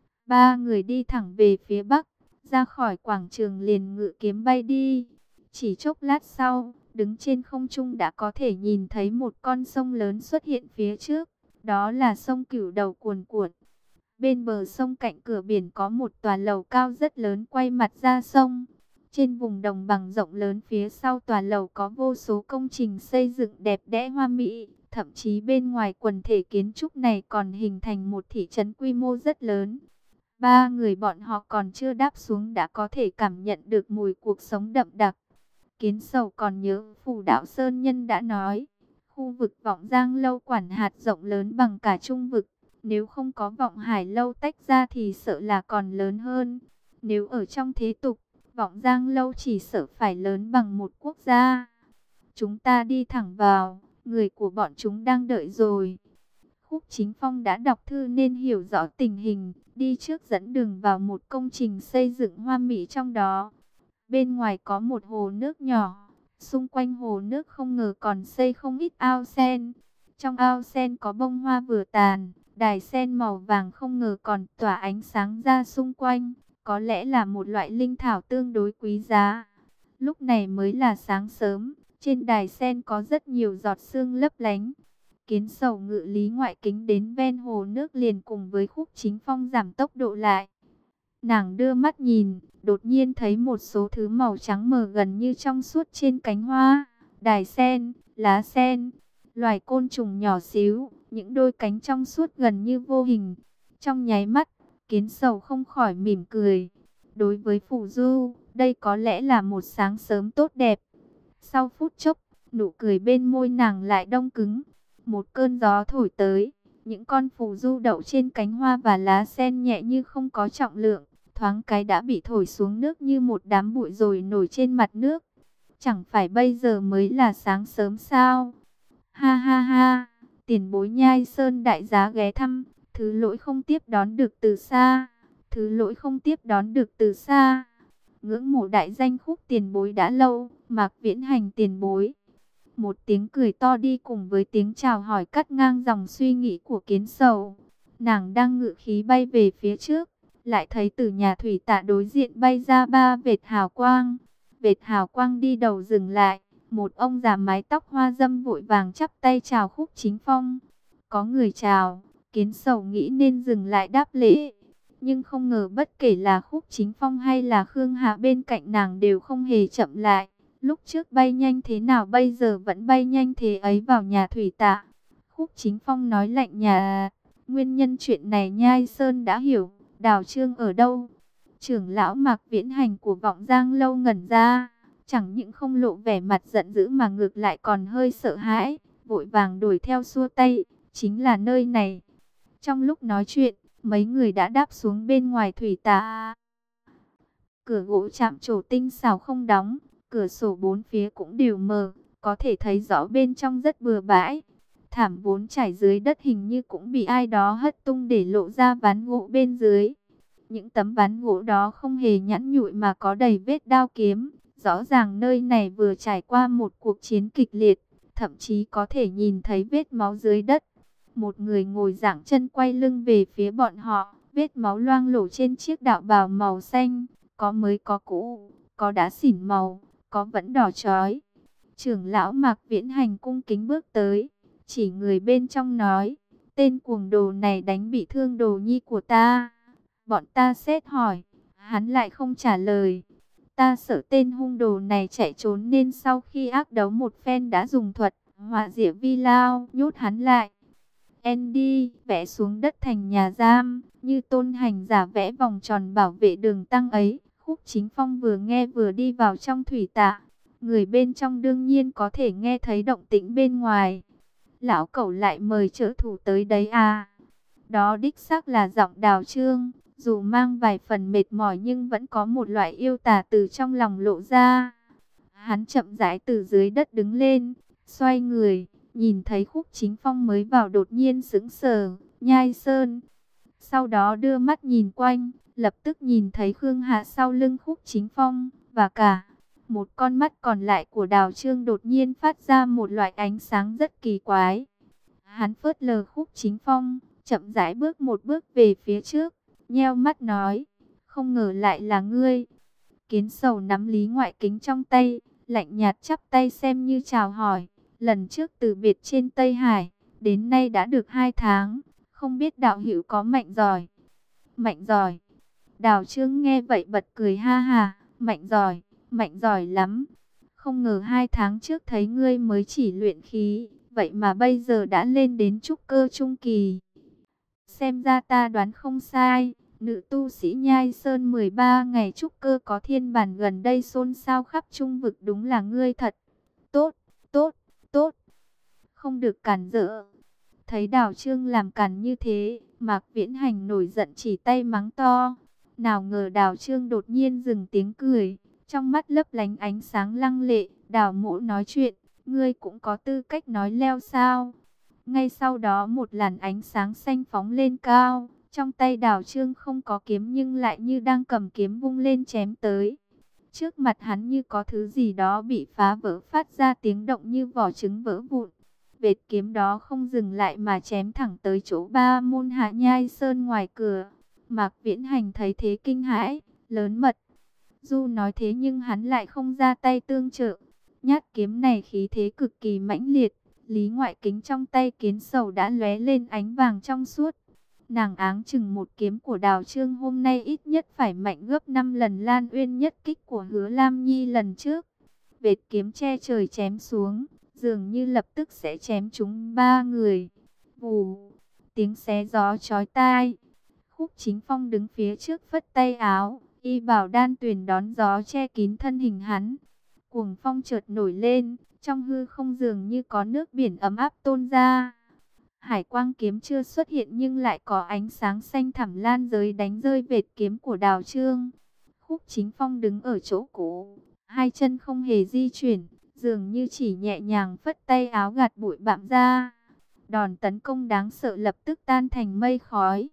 Ba người đi thẳng về phía bắc, ra khỏi quảng trường liền ngự kiếm bay đi. Chỉ chốc lát sau, đứng trên không trung đã có thể nhìn thấy một con sông lớn xuất hiện phía trước, đó là sông Cửu Đầu cuồn cuộn. Bên bờ sông cạnh cửa biển có một tòa lầu cao rất lớn quay mặt ra sông. Trên vùng đồng bằng rộng lớn phía sau tòa lầu có vô số công trình xây dựng đẹp đẽ hoa mỹ. Thậm chí bên ngoài quần thể kiến trúc này còn hình thành một thị trấn quy mô rất lớn. Ba người bọn họ còn chưa đáp xuống đã có thể cảm nhận được mùi cuộc sống đậm đặc. Kiến Sầu còn nhớ Phù Đạo Sơn Nhân đã nói, khu vực Vọng Giang Lâu quản hạt rộng lớn bằng cả trung vực. Nếu không có Vọng Hải Lâu tách ra thì sợ là còn lớn hơn. Nếu ở trong thế tục, Vọng Giang Lâu chỉ sợ phải lớn bằng một quốc gia. Chúng ta đi thẳng vào, người của bọn chúng đang đợi rồi. Khúc Chính Phong đã đọc thư nên hiểu rõ tình hình, đi trước dẫn đường vào một công trình xây dựng hoa mỹ trong đó. Bên ngoài có một hồ nước nhỏ, xung quanh hồ nước không ngờ còn xây không ít ao sen. Trong ao sen có bông hoa vừa tàn. Đài sen màu vàng không ngờ còn tỏa ánh sáng ra xung quanh, có lẽ là một loại linh thảo tương đối quý giá. Lúc này mới là sáng sớm, trên đài sen có rất nhiều giọt sương lấp lánh. Kiến Sầu ngự lý ngoại kính đến ven hồ nước liền cùng với Khúc Chính Phong giảm tốc độ lại. Nàng đưa mắt nhìn, đột nhiên thấy một số thứ màu trắng mờ gần như trong suốt trên cánh hoa, đài sen, lá sen, loài côn trùng nhỏ xíu. Những đôi cánh trong suốt gần như vô hình. Trong nháy mắt, Kiến Sầu không khỏi mỉm cười. Đối với Phù Du, đây có lẽ là một sáng sớm tốt đẹp. Sau phút chốc, nụ cười bên môi nàng lại đông cứng. Một cơn gió thổi tới. Những con phù du đậu trên cánh hoa và lá sen nhẹ như không có trọng lượng. Thoáng cái đã bị thổi xuống nước như một đám bụi rồi nổi trên mặt nước. Chẳng phải bây giờ mới là sáng sớm sao? Ha ha ha! Tiền bối Nhai Sơn đại giá ghé thăm, thứ lỗi không tiếp đón được từ xa, thứ lỗi không tiếp đón được từ xa. Ngưỡng mộ đại danh Khúc tiền bối đã lâu, Mạc Viễn Hành tiền bối. Một tiếng cười to đi cùng với tiếng chào hỏi cắt ngang dòng suy nghĩ của Kiến Sầu. Nàng đang ngự khí bay về phía trước, lại thấy từ nhà thủy tạ đối diện bay ra ba vệt hào quang. Vệt hào quang đi đầu dừng lại. Một ông già mái tóc hoa dâm vội vàng chắp tay chào Khúc Chính Phong. Có người chào, Kiến Sầu nghĩ nên dừng lại đáp lễ. Nhưng không ngờ bất kể là Khúc Chính Phong hay là Khương Hạ bên cạnh nàng đều không hề chậm lại. Lúc trước bay nhanh thế nào bây giờ vẫn bay nhanh thế ấy vào nhà thủy tạ. Khúc Chính Phong nói lạnh nhà, nguyên nhân chuyện này Nhai Sơn đã hiểu, Đào Trương ở đâu? Trưởng lão Mạc Viễn Hành của Vọng Giang lâu ngẩn ra, chẳng những không lộ vẻ mặt giận dữ mà ngược lại còn hơi sợ hãi, vội vàng đuổi theo xua tay, chính là nơi này. Trong lúc nói chuyện, mấy người đã đáp xuống bên ngoài thủy tạ. Cửa gỗ chạm trổ tinh xảo không đóng, cửa sổ bốn phía cũng đều mở, có thể thấy rõ bên trong rất bừa bãi. Thảm vốn trải dưới đất hình như cũng bị ai đó hất tung để lộ ra ván gỗ bên dưới. Những tấm ván gỗ đó không hề nhẵn nhụi mà có đầy vết đao kiếm. Rõ ràng nơi này vừa trải qua một cuộc chiến kịch liệt, thậm chí có thể nhìn thấy vết máu dưới đất. Một người ngồi giãng chân quay lưng về phía bọn họ, vết máu loang lổ trên chiếc đạo bào màu xanh, có mới có cũ, có đã xỉn màu, có vẫn đỏ chói. Trưởng lão Mạc Viễn Hành cung kính bước tới, chỉ người bên trong nói, tên cuồng đồ này đánh bị thương đồ nhi của ta. Bọn ta xét hỏi, hắn lại không trả lời. Ta sợ tên hung đồ này chạy trốn nên sau khi ác đấu một phen đã dùng thuật hỏa diệu vi lao nhốt hắn lại. Andy vẽ xuống đất thành nhà giam, như tôn hành giả vẽ vòng tròn bảo vệ đường tăng ấy. Khúc Chính Phong vừa nghe vừa đi vào trong thủy tạ. Người bên trong đương nhiên có thể nghe thấy động tĩnh bên ngoài. Lão cẩu lại mời trợ thủ tới đấy à? Đó đích xác là giọng Đào Trương, dù mang vài phần mệt mỏi nhưng vẫn có một loại yêu tà từ trong lòng lộ ra. Hắn chậm rãi từ dưới đất đứng lên, xoay người, nhìn thấy Khúc Chính Phong mới vào đột nhiên sững sờ, Nhai Sơn. Sau đó đưa mắt nhìn quanh, lập tức nhìn thấy Khương Hạ sau lưng Khúc Chính Phong, và cả một con mắt còn lại của Đào Trương đột nhiên phát ra một loại ánh sáng rất kỳ quái. Hắn phớt lờ Khúc Chính Phong, chậm rãi bước một bước về phía trước, nheo mắt nói, không ngờ lại là ngươi. Kiến Sầu nắm Lý Ngoại Kính trong tay, lạnh nhạt chắp tay xem như chào hỏi. Lần trước từ biệt trên Tây Hải, đến nay đã được 2 tháng, không biết đạo hữu có mạnh giỏi. Mạnh giỏi. Đào Trương nghe vậy bật cười ha ha, mạnh giỏi lắm. Không ngờ 2 tháng trước thấy ngươi mới chỉ luyện khí, vậy mà bây giờ đã lên đến trúc cơ trung kỳ. Xem ra ta đoán không sai, nữ tu sĩ Nhai Sơn 13 ngày trúc cơ có thiên bản gần đây xôn xao khắp trung vực, đúng là ngươi thật. Tốt, tốt, tốt, không được cản rỡ. Thấy Đào Trương làm cản như thế, Mạc Viễn Hành nổi giận chỉ tay mắng to. Nào ngờ Đào Trương đột nhiên dừng tiếng cười, trong mắt lấp lánh ánh sáng lăng lệ. Đào mỗ nói chuyện, ngươi cũng có tư cách nói leo sao? Ngay sau đó một làn ánh sáng xanh phóng lên cao, trong tay Đào Trương không có kiếm nhưng lại như đang cầm kiếm vung lên chém tới. Trước mặt hắn như có thứ gì đó bị phá vỡ, phát ra tiếng động như vỏ trứng vỡ vụn. Vệt kiếm đó không dừng lại mà chém thẳng tới chỗ Ba Môn Hạ Nhai Sơn ngoài cửa. Mạc Viễn Hành thấy thế kinh hãi, lớn mật. Dù nói thế nhưng hắn lại không ra tay tương trợ. Nhát kiếm này khí thế cực kỳ mãnh liệt. Lý Ngoại Kính trong tay Kiến Sầu đã lóe lên ánh vàng trong suốt. Nàng áng chừng một kiếm của Đào Trương hôm nay ít nhất phải mạnh gấp 5 lần Lan Uyên nhất kích của Hứa Lam Nhi lần trước. Vệt kiếm che trời chém xuống, dường như lập tức sẽ chém trúng 3 người. Vù, tiếng xé gió chói tai. Khúc Chính Phong đứng phía trước phất tay áo, y bảo đan tuyền đón gió che kín thân hình hắn. Cuồng phong chợt nổi lên, trong hư không dường như có nước biển ấm áp tuôn ra. Hải quang kiếm chưa xuất hiện nhưng lại có ánh sáng xanh thẳm lan giới đánh rơi vệt kiếm của Đào Trương. Khúc Chính Phong đứng ở chỗ cũ, hai chân không hề di chuyển, dường như chỉ nhẹ nhàng phất tay áo gạt bụi bặm ra. Đòn tấn công đáng sợ lập tức tan thành mây khói.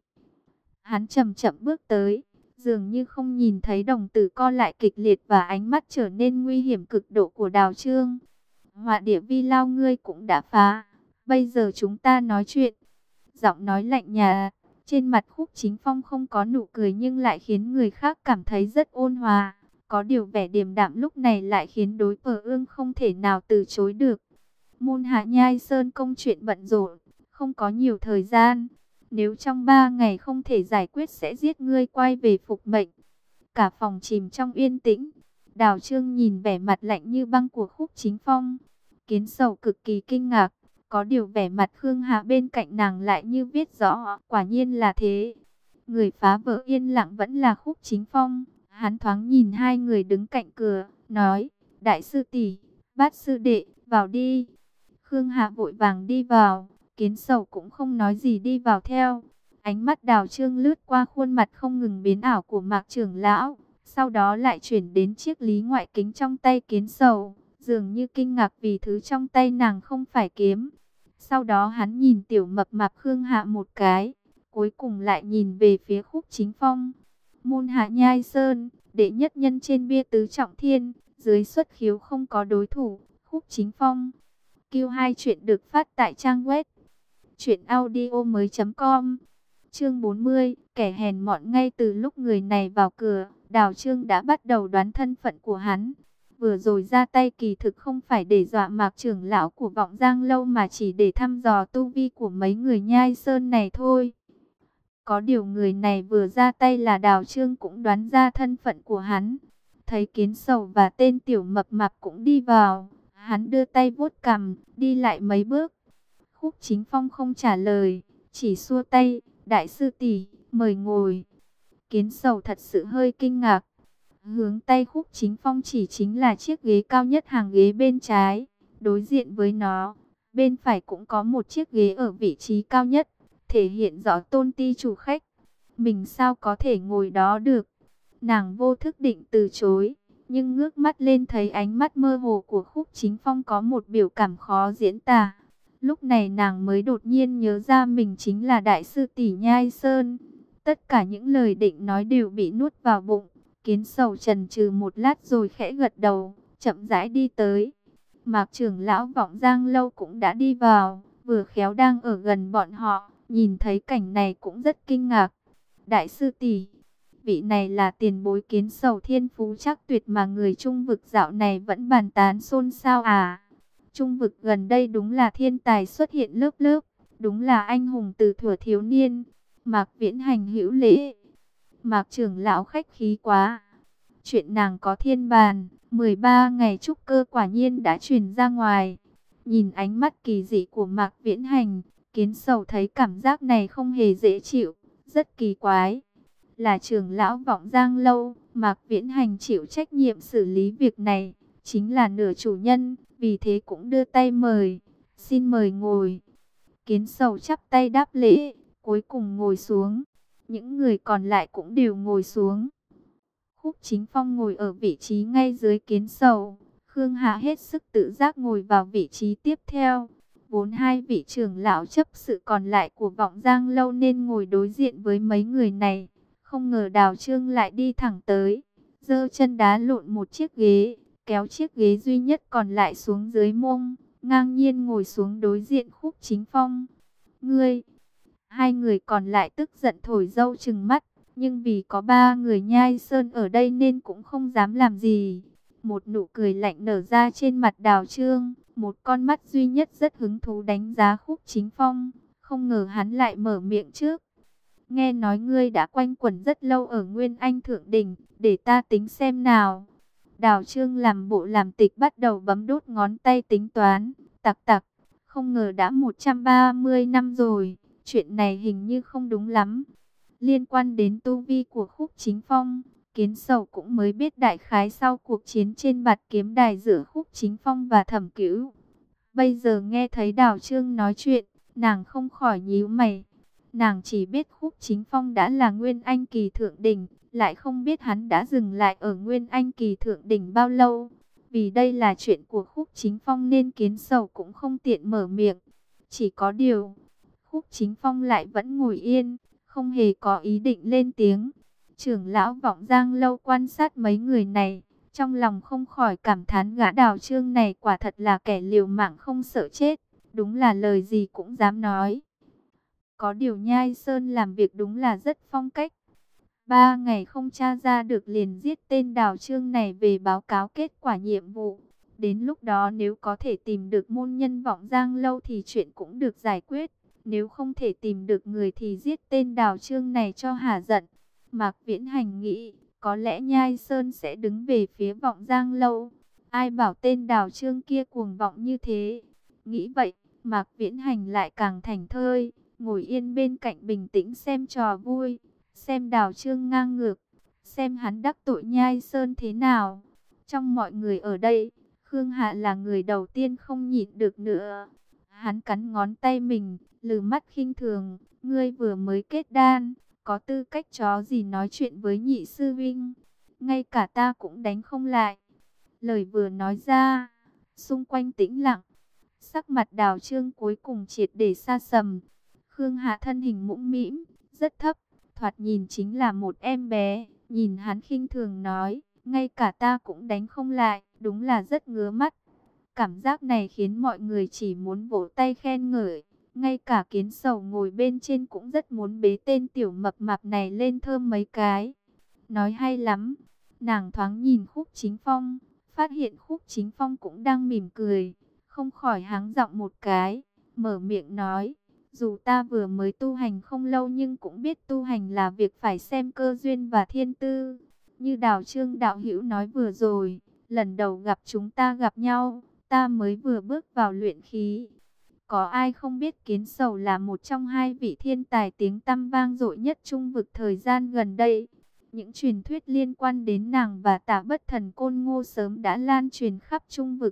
Hắn chậm chậm bước tới, dường như không nhìn thấy đồng tử co lại kịch liệt và ánh mắt trở nên nguy hiểm cực độ của Đào Trương. Hỏa địa vi lao ngươi cũng đã phá, bây giờ chúng ta nói chuyện. Giọng nói lạnh nhạt, trên mặt Khúc Chính Phong không có nụ cười nhưng lại khiến người khác cảm thấy rất ôn hòa. Có điều vẻ điềm đạm lúc này lại khiến đối Pờ Ương không thể nào từ chối được. Môn Hạ Nhai Sơn công chuyện bận rộn, không có nhiều thời gian. Nếu trong 3 ngày không thể giải quyết sẽ giết ngươi quay về phục mệnh. Cả phòng chìm trong yên tĩnh. Đào Trương nhìn vẻ mặt lạnh như băng của Khúc Chính Phong. Kiến Sầu cực kỳ kinh ngạc. Có điều vẻ mặt Khương Hạ bên cạnh nàng lại như viết rõ, quả nhiên là thế. Người phá vỡ yên lặng vẫn là Khúc Chính Phong. Hắn thoáng nhìn hai người đứng cạnh cửa, nói, đại sư tỷ, bát sư đệ, vào đi. Khương Hạ vội vàng đi vào, Kiến Sầu cũng không nói gì đi vào theo. Ánh mắt Đào Trương lướt qua khuôn mặt không ngừng biến ảo của Mạc trưởng lão, sau đó lại chuyển đến chiếc lý ngoại kính trong tay Kiến Sầu, dường như kinh ngạc vì thứ trong tay nàng không phải kiếm. Sau đó hắn nhìn tiểu mập mạp Khương Hạ một cái, cuối cùng lại nhìn về phía Khúc Chính Phong. Môn Hạ Nhai Sơn, đệ nhất nhân trên bia tứ trọng thiên, dưới xuất khiếu không có đối thủ, Khúc Chính Phong. Q2 chuyện được phát tại trang web truyệnaudiomoi.com. Chương 40, kẻ hèn mọn. Ngay từ lúc người này vào cửa, Đào Trương đã bắt đầu đoán thân phận của hắn. Vừa rồi ra tay kỳ thực không phải để dọa Mạc trưởng lão của Vọng Giang Lâu mà chỉ để thăm dò tu vi của mấy người Nhai Sơn này thôi. Có điều người này vừa ra tay là Đào Trương cũng đoán ra thân phận của hắn. Thấy Kiến Sầu và tên tiểu mập mạp cũng đi vào, hắn đưa tay vuốt cằm, đi lại mấy bước. Khúc Chính Phong không trả lời, chỉ xua tay, đại sư tỷ, mời ngồi. Kiến Sầu thật sự hơi kinh ngạc. Hướng tay Khúc Chính Phong chỉ chính là chiếc ghế cao nhất hàng ghế bên trái. Đối diện với nó, bên phải cũng có một chiếc ghế ở vị trí cao nhất, thể hiện rõ tôn ti chủ khách. Mình sao có thể ngồi đó được? Nàng vô thức định từ chối, nhưng ngước mắt lên thấy ánh mắt mơ hồ của Khúc Chính Phong có một biểu cảm khó diễn tả. Lúc này nàng mới đột nhiên nhớ ra mình chính là đại sư tỷ Nhai Sơn. Tất cả những lời định nói đều bị nuốt vào bụng. Kiến Sầu chần chừ một lát rồi khẽ gật đầu, chậm rãi đi tới. Mạc trưởng lão Vọng Giang Lâu cũng đã đi vào, vừa khéo đang ở gần bọn họ, nhìn thấy cảnh này cũng rất kinh ngạc. Đại sư tỷ, vị này là tiền bối Kiến Sầu thiên phú chắc tuyệt mà người Trung vực dạo này vẫn bàn tán xôn xao à? Trung vực gần đây đúng là thiên tài xuất hiện lớp lớp, đúng là anh hùng từ thuở thiếu niên. Mạc Viễn Hành hữu lễ. Mạc trưởng lão khách khí quá. Chuyện nàng có thiên bàn, 13 ngày trúc cơ quả nhiên đã truyền ra ngoài. Nhìn ánh mắt kỳ dị của Mạc Viễn Hành, Kiến Sầu thấy cảm giác này không hề dễ chịu, rất kỳ quái. Là trưởng lão Vọng Giang Lâu, Mạc Viễn Hành chịu trách nhiệm xử lý việc này, chính là nửa chủ nhân, vì thế cũng đưa tay mời, xin mời ngồi. Kiến Sầu chắp tay đáp lễ, cuối cùng ngồi xuống. Những người còn lại cũng đều ngồi xuống. Khúc Chính Phong ngồi ở vị trí ngay dưới Kiến Sầu. Khương Hạ hết sức tự giác ngồi vào vị trí tiếp theo. Vốn hai vị trưởng lão chấp sự còn lại của Vọng Giang Lâu nên ngồi đối diện với mấy người này. Không ngờ Đào Trương lại đi thẳng tới, giơ chân đá lộn một chiếc ghế, kéo chiếc ghế duy nhất còn lại xuống dưới mông, ngang nhiên ngồi xuống đối diện Khúc Chính Phong. Ngươi! Hai người còn lại tức giận thổi dâu trừng mắt, nhưng vì có ba người Nhai Sơn ở đây nên cũng không dám làm gì. Một nụ cười lạnh nở ra trên mặt Đào Trương, một con mắt duy nhất rất hứng thú đánh giá Khúc Chính Phong, không ngờ hắn lại mở miệng trước. Nghe nói ngươi đã quanh quẩn rất lâu ở Nguyên Anh Thượng Đỉnh, để ta tính xem nào. Đào Trương làm bộ làm tịch bắt đầu bấm đốt ngón tay tính toán, tặc tặc, không ngờ đã 130 năm rồi, chuyện này hình như không đúng lắm. Liên quan đến tu vi của Khúc Chính Phong, Kiến Sầu cũng mới biết đại khái sau cuộc chiến trên Bạt Kiếm Đài giữa Khúc Chính Phong và Thẩm Cửu. Bây giờ nghe thấy Đào Trương nói chuyện, nàng không khỏi nhíu mày. Nàng chỉ biết Khúc Chính Phong đã là Nguyên Anh kỳ thượng đỉnh, lại không biết hắn đã dừng lại ở Nguyên Anh kỳ thượng đỉnh bao lâu. Vì đây là chuyện của Khúc Chính Phong nên Kiến Sầu cũng không tiện mở miệng. Chỉ có điều, Khúc Chính Phong lại vẫn ngồi yên, không hề có ý định lên tiếng. Trưởng lão Vọng Giang Lâu quan sát mấy người này, trong lòng không khỏi cảm thán gã Đào Trương này quả thật là kẻ liều mạng không sợ chết, đúng là lời gì cũng dám nói. Có điều Nhai Sơn làm việc đúng là rất phong cách. 3 ngày không tra ra được liền giết tên Đào Trương này về báo cáo kết quả nhiệm vụ. Đến lúc đó nếu có thể tìm được môn nhân Vọng Giang Lâu thì chuyện cũng được giải quyết. Nếu không thể tìm được người thì giết tên Đào Trương này cho hả giận. Mạc Viễn Hành nghĩ, có lẽ Nhai Sơn sẽ đứng về phía Vọng Giang Lâu. Ai bảo tên Đào Trương kia cuồng vọng như thế. Nghĩ vậy, Mạc Viễn Hành lại càng thảnh thơi, ngồi yên bên cạnh bình tĩnh xem trò vui, xem Đào Trương ngang ngược, xem hắn đắc tội Nhai Sơn thế nào. Trong mọi người ở đây, Khương Hạ là người đầu tiên không nhịn được nữa. Hắn cắn ngón tay mình, lừ mắt khinh thường, ngươi vừa mới kết đan, có tư cách chó gì nói chuyện với nhị sư vinh, ngay cả ta cũng đánh không lại. Lời vừa nói ra, xung quanh tĩnh lặng, sắc mặt Đào Trương cuối cùng triệt để sa sầm. Khương Hạ thân hình mũm mĩm, rất thấp, thoạt nhìn chính là một em bé, nhìn hắn khinh thường nói, ngay cả ta cũng đánh không lại, đúng là rất ngứa mắt. Cảm giác này khiến mọi người chỉ muốn vỗ tay khen ngợi. Ngay cả Kiến Sầu ngồi bên trên cũng rất muốn bế tên tiểu mập mạp này lên thơm mấy cái. Nói hay lắm. Nàng thoáng nhìn Khúc Chính Phong, phát hiện Khúc Chính Phong cũng đang mỉm cười, không khỏi háng giọng một cái, mở miệng nói, dù ta vừa mới tu hành không lâu nhưng cũng biết tu hành là việc phải xem cơ duyên và thiên tư. Như Đào Trương đạo hữu nói vừa rồi, lần đầu gặp chúng ta gặp nhau, ta mới vừa bước vào luyện khí. Có ai không biết Kiến Sầu là một trong hai vị thiên tài tiếng tăm vang dội nhất trung vực thời gian gần đây. Những truyền thuyết liên quan đến nàng và Tả Bất Thần Côn Ngô sớm đã lan truyền khắp trung vực.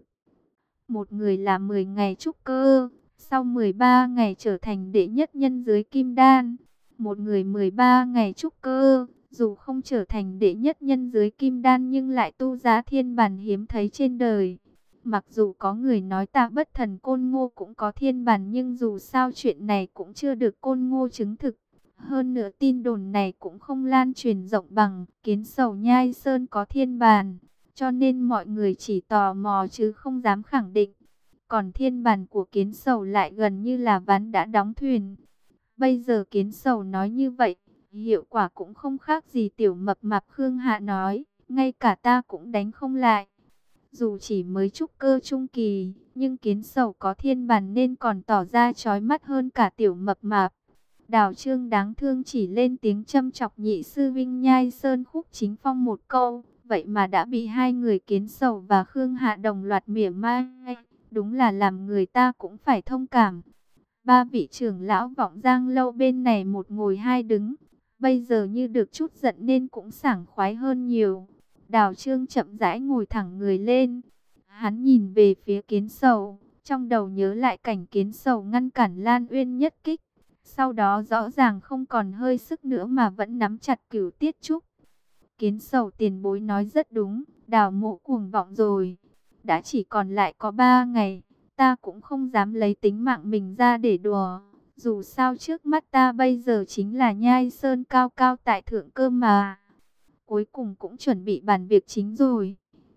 Một người là 10 ngày trúc cơ, sau 13 ngày trở thành đệ nhất nhân dưới kim đan. Một người 13 ngày trúc cơ, dù không trở thành đệ nhất nhân dưới kim đan nhưng lại tu giá thiên bản hiếm thấy trên đời. Mặc dù có người nói Tả Bất Thần Côn Ngô cũng có thiên bản nhưng dù sao chuyện này cũng chưa được Côn Ngô chứng thực. Hơn nữa tin đồn này cũng không lan truyền rộng bằng Kiến Sầu Nhai Sơn có thiên bản, cho nên mọi người chỉ tò mò chứ không dám khẳng định. Còn thiên bản của Kiến Sầu lại gần như là ván đã đóng thuyền. Bây giờ Kiến Sầu nói như vậy, hiệu quả cũng không khác gì tiểu mập mạp Khương Hạ nói, ngay cả ta cũng đánh không lại. Dù chỉ mới trúc cơ trung kỳ, nhưng Kiến Sầu có thiên bản nên còn tỏ ra chói mắt hơn cả tiểu mập mạp. Đào Trương đáng thương chỉ lên tiếng châm chọc nhị sư vinh Nhai Sơn Khúc Chính Phong một câu, vậy mà đã bị hai người Kiến Sầu và Khương Hạ đồng loạt mỉa mai, đúng là làm người ta cũng phải thông cảm. Ba vị trưởng lão Vọng Giang Lâu bên này một ngồi hai đứng, bây giờ như được chút giận nên cũng sảng khoái hơn nhiều. Đào Trương chậm rãi ngồi thẳng người lên, hắn nhìn về phía Kiến Sầu, trong đầu nhớ lại cảnh Kiến Sầu ngăn cản Lan Uyên nhất kích. Sau đó rõ ràng không còn hơi sức nữa mà vẫn nắm chặt Cửu Tiết Trúc. Kiến Sầu tiền bối nói rất đúng, Đào mộ cuồng vọng rồi. Đã chỉ còn lại có 3 ngày, ta cũng không dám lấy tính mạng mình ra để đùa. Dù sao trước mắt ta bây giờ chính là Nhai Sơn cao cao tại thượng cơ mà. Cuối cùng cũng chuẩn bị bàn việc chính rồi.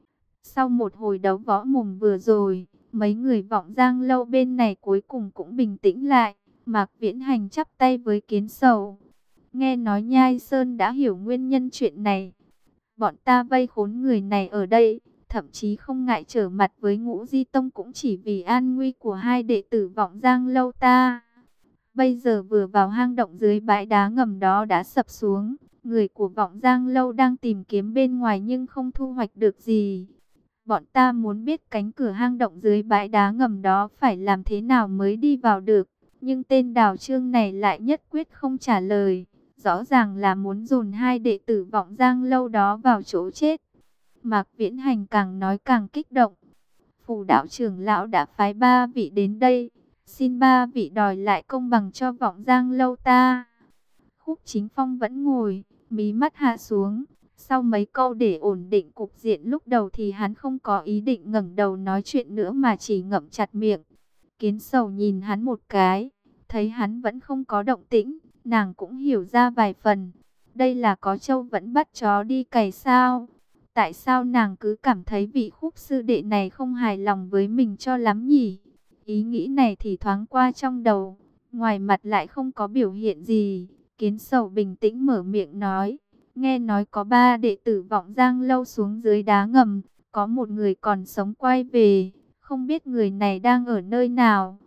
Sau một hồi đấu võ mồm vừa rồi, mấy người Vọng Giang Lâu bên này cuối cùng cũng bình tĩnh lại. Mạc Viễn Hành chắp tay với Kiến Sầu. Nghe nói Nhai Sơn đã hiểu nguyên nhân chuyện này. Bọn ta vây khốn người này ở đây, thậm chí không ngại trở mặt với Ngũ Di Tông cũng chỉ vì an nguy của hai đệ tử Vọng Giang Lâu ta. Bây giờ vừa vào hang động dưới bãi đá ngầm đó đã sập xuống. Người của Vọng Giang Lâu đang tìm kiếm bên ngoài nhưng không thu hoạch được gì. Bọn ta muốn biết cánh cửa hang động dưới bãi đá ngầm đó phải làm thế nào mới đi vào được. Nhưng tên Đào Trương này lại nhất quyết không trả lời. Rõ ràng là muốn dồn hai đệ tử Vọng Giang Lâu đó vào chỗ chết. Mạc Viễn Hành càng nói càng kích động. Phù đạo trưởng lão đã phái 3 vị đến đây. Xin 3 vị đòi lại công bằng cho Vọng Giang Lâu ta. Khúc Chính Phong vẫn ngồi, mí mắt hạ xuống. Sau mấy câu để ổn định cục diện lúc đầu thì hắn không có ý định ngẩng đầu nói chuyện nữa mà chỉ ngậm chặt miệng. Kiến Sầu nhìn hắn một cái, thấy hắn vẫn không có động tĩnh, nàng cũng hiểu ra vài phần. Đây là có trâu vẫn bắt chó đi cày sao? Tại sao nàng cứ cảm thấy vị Khúc sư đệ này không hài lòng với mình cho lắm nhỉ? Ý nghĩ này thì thoáng qua trong đầu, ngoài mặt lại không có biểu hiện gì. Kiến Sầu bình tĩnh mở miệng nói, nghe nói có 3 đệ tử Vọng Giang Lâu xuống dưới đá ngầm, có một người còn sống quay về, không biết người này đang ở nơi nào.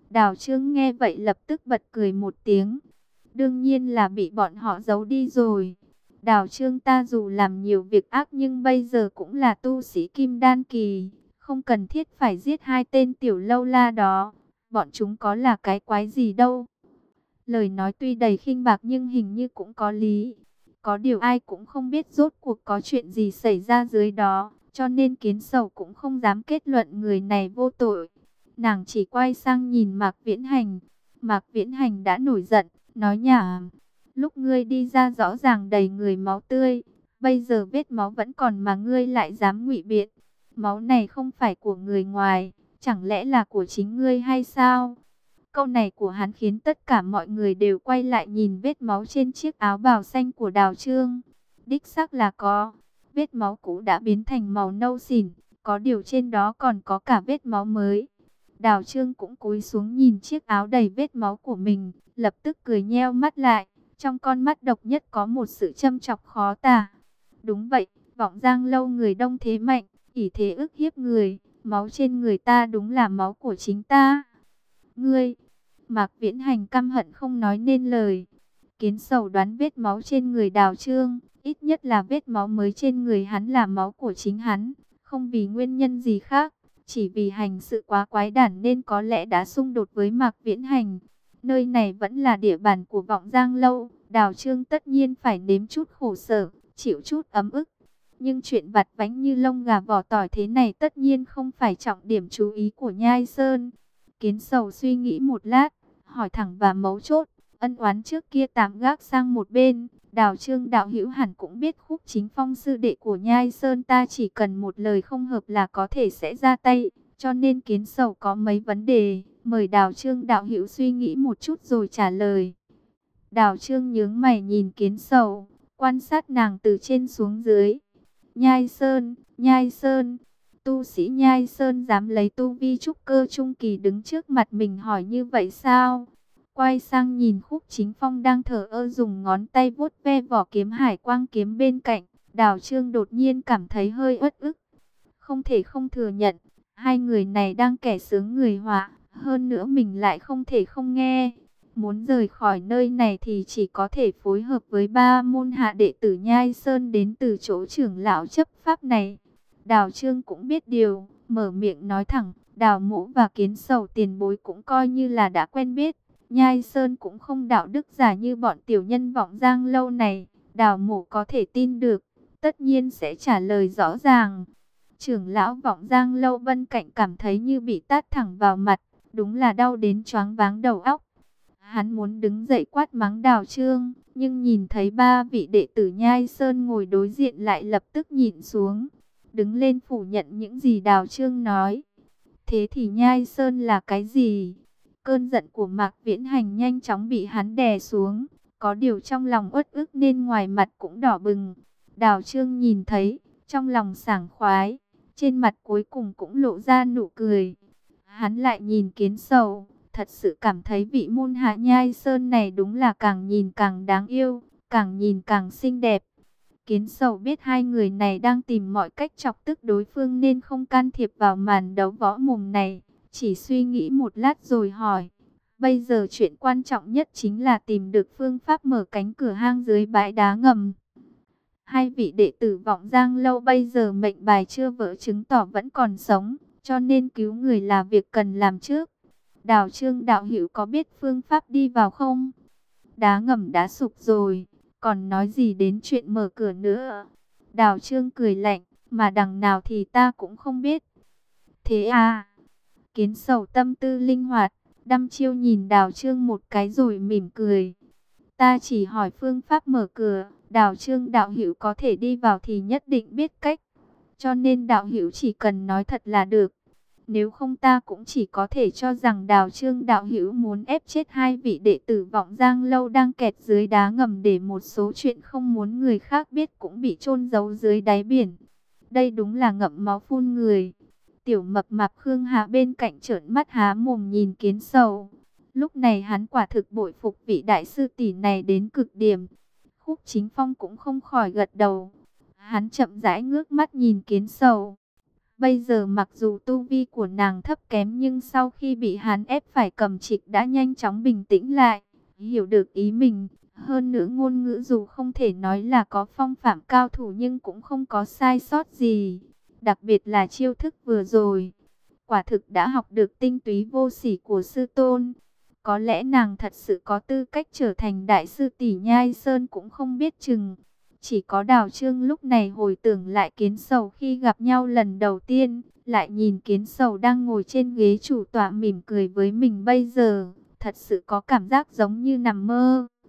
Đào Trương nghe vậy lập tức bật cười một tiếng. Đương nhiên là bị bọn họ giấu đi rồi. Đào Trương ta dù làm nhiều việc ác nhưng bây giờ cũng là tu sĩ Kim Đan kỳ, không cần thiết phải giết hai tên tiểu lâu la đó. Bọn chúng có là cái quái gì đâu. Lời nói tuy đầy khinh bạc nhưng hình như cũng có lý. Có điều ai cũng không biết rốt cuộc có chuyện gì xảy ra dưới đó, cho nên Kiến Sầu cũng không dám kết luận người này vô tội. Nàng chỉ quay sang nhìn Mạc Viễn Hành. Mạc Viễn Hành đã nổi giận, nói nhảm. Lúc ngươi đi ra rõ ràng đầy người máu tươi, bây giờ vết máu vẫn còn mà ngươi lại dám ngụy biện. Máu này không phải của người ngoài, chẳng lẽ là của chính ngươi hay sao? Câu này của hắn khiến tất cả mọi người đều quay lại nhìn vết máu trên chiếc áo bào xanh của Đào Trương. Đích xác là có, vết máu cũ đã biến thành màu nâu xỉn, có điều trên đó còn có cả vết máu mới. Đào Trương cũng cúi xuống nhìn chiếc áo đầy vết máu của mình, lập tức cười nheo mắt lại. Trong con mắt độc nhất có một sự châm chọc khó tả. Đúng vậy, Vọng Giang lâu người đông thế mạnh, ỷ thế ức hiếp người, máu trên người ta đúng là máu của chính ta. Ngươi, Mạc Viễn Hành căm hận không nói nên lời. Kiến Sầu đoán vết máu trên người Đào Trương, ít nhất là vết máu mới trên người hắn là máu của chính hắn, không vì nguyên nhân gì khác, chỉ vì hành sự quá quái đản nên có lẽ đã xung đột với Mạc Viễn Hành. Nơi này vẫn là địa bàn của Vọng Giang lâu, Đào Trương tất nhiên phải nếm chút khổ sở, chịu chút ấm ức. Nhưng chuyện vặt vãnh như lông gà vỏ tỏi thế này tất nhiên không phải trọng điểm chú ý của Nhai Sơn. Kiến Sầu suy nghĩ một lát, hỏi thẳng và mấu chốt, ân oán trước kia tạm gác sang một bên. Đào Trương đạo hữu hẳn cũng biết Khúc Chính Phong sư đệ của Nhai Sơn ta chỉ cần một lời không hợp là có thể sẽ ra tay, cho nên Kiến Sầu có mấy vấn đề, mời Đào Trương đạo hữu suy nghĩ một chút rồi trả lời. Đào Trương nhướng mày nhìn Kiến Sầu, quan sát nàng từ trên xuống dưới. Nhai Sơn, tu sĩ Nhai Sơn dám lấy tu vi trúc cơ trung kỳ đứng trước mặt mình hỏi như vậy sao? Quay sang nhìn Khúc Chính Phong đang thờ ơ dùng ngón tay vuốt ve vỏ kiếm hải quang kiếm bên cạnh. Đào Trương đột nhiên cảm thấy hơi uất ức. Không thể không thừa nhận, hai người này đang kẻ sướng người họa, hơn nữa mình lại không thể không nghe. Muốn rời khỏi nơi này thì chỉ có thể phối hợp với ba môn hạ đệ tử Nhai Sơn đến từ chỗ trưởng lão chấp pháp này. Đào Trương cũng biết điều, mở miệng nói thẳng, Đào Mỗ và Kiến Sầu tiền bối cũng coi như là đã quen biết. Nhai Sơn cũng không đạo đức giả như bọn tiểu nhân Vọng Giang lâu này, Đào Mỗ có thể tin được, tất nhiên sẽ trả lời rõ ràng. Trưởng lão Vọng Giang lâu bên cạnh cảm thấy như bị tát thẳng vào mặt, đúng là đau đến choáng váng đầu óc. Hắn muốn đứng dậy quát mắng Đào Trương, nhưng nhìn thấy ba vị đệ tử Nhai Sơn ngồi đối diện lại lập tức nhịn xuống, đứng lên phủ nhận những gì Đào Trương nói. Thế thì Nhai Sơn là cái gì? Cơn giận của Mạc Viễn Hành nhanh chóng bị hắn đè xuống, có điều trong lòng uất ức nên ngoài mặt cũng đỏ bừng. Đào Trương nhìn thấy, trong lòng sảng khoái, trên mặt cuối cùng cũng lộ ra nụ cười. Hắn lại nhìn Kiến Sầu, thật sự cảm thấy vị môn hạ Nhai Sơn này đúng là càng nhìn càng đáng yêu, càng nhìn càng xinh đẹp. Kiến Sầu biết hai người này đang tìm mọi cách chọc tức đối phương nên không can thiệp vào màn đấu võ mồm này, chỉ suy nghĩ một lát rồi hỏi. Bây giờ chuyện quan trọng nhất chính là tìm được phương pháp mở cánh cửa hang dưới bãi đá ngầm. Hai vị đệ tử Vọng Giang lâu bây giờ mệnh bài chưa vỡ chứng tỏ vẫn còn sống, cho nên cứu người là việc cần làm trước. Đào Trương đạo hữu có biết phương pháp đi vào không? Đá ngầm đã sụp rồi, còn nói gì đến chuyện mở cửa nữa? Đào Trương cười lạnh, mà đằng nào thì ta cũng không biết. Thế à? Kiến Sầu tâm tư linh hoạt, đăm chiêu nhìn Đào Trương một cái rồi mỉm cười. Ta chỉ hỏi phương pháp mở cửa, Đào Trương đạo hữu có thể đi vào thì nhất định biết cách. Cho nên đạo hữu chỉ cần nói thật là được. Nếu không ta cũng chỉ có thể cho rằng Đào Trương đạo hữu muốn ép chết hai vị đệ tử Vọng Giang lâu đang kẹt dưới đá ngầm để một số chuyện không muốn người khác biết cũng bị chôn giấu dưới đáy biển. Đây đúng là ngậm máu phun người. Tiểu mập mạp Khương Hà bên cạnh trợn mắt há mồm nhìn Kiến Sầu. Lúc này hắn quả thực bội phục vị đại sư tỷ này đến cực điểm. Khúc Chính Phong cũng không khỏi gật đầu. Hắn chậm rãi ngước mắt nhìn Kiến Sầu. Bây giờ mặc dù tu vi của nàng thấp kém nhưng sau khi bị hắn ép phải cầm trịch đã nhanh chóng bình tĩnh lại, hiểu được ý mình. Hơn nữa ngôn ngữ dù không thể nói là có phong phạm cao thủ nhưng cũng không có sai sót gì. Đặc biệt là chiêu thức vừa rồi, quả thực đã học được tinh túy vô sỉ của sư tôn. Có lẽ nàng thật sự có tư cách trở thành đại sư tỷ Nhai Sơn cũng không biết chừng. Chỉ có Đào Trương lúc này hồi tưởng lại Kiến Sầu khi gặp nhau lần đầu tiên, lại nhìn Kiến Sầu đang ngồi trên ghế chủ tọa mỉm cười với mình bây giờ, thật sự có cảm giác giống như nằm mơ.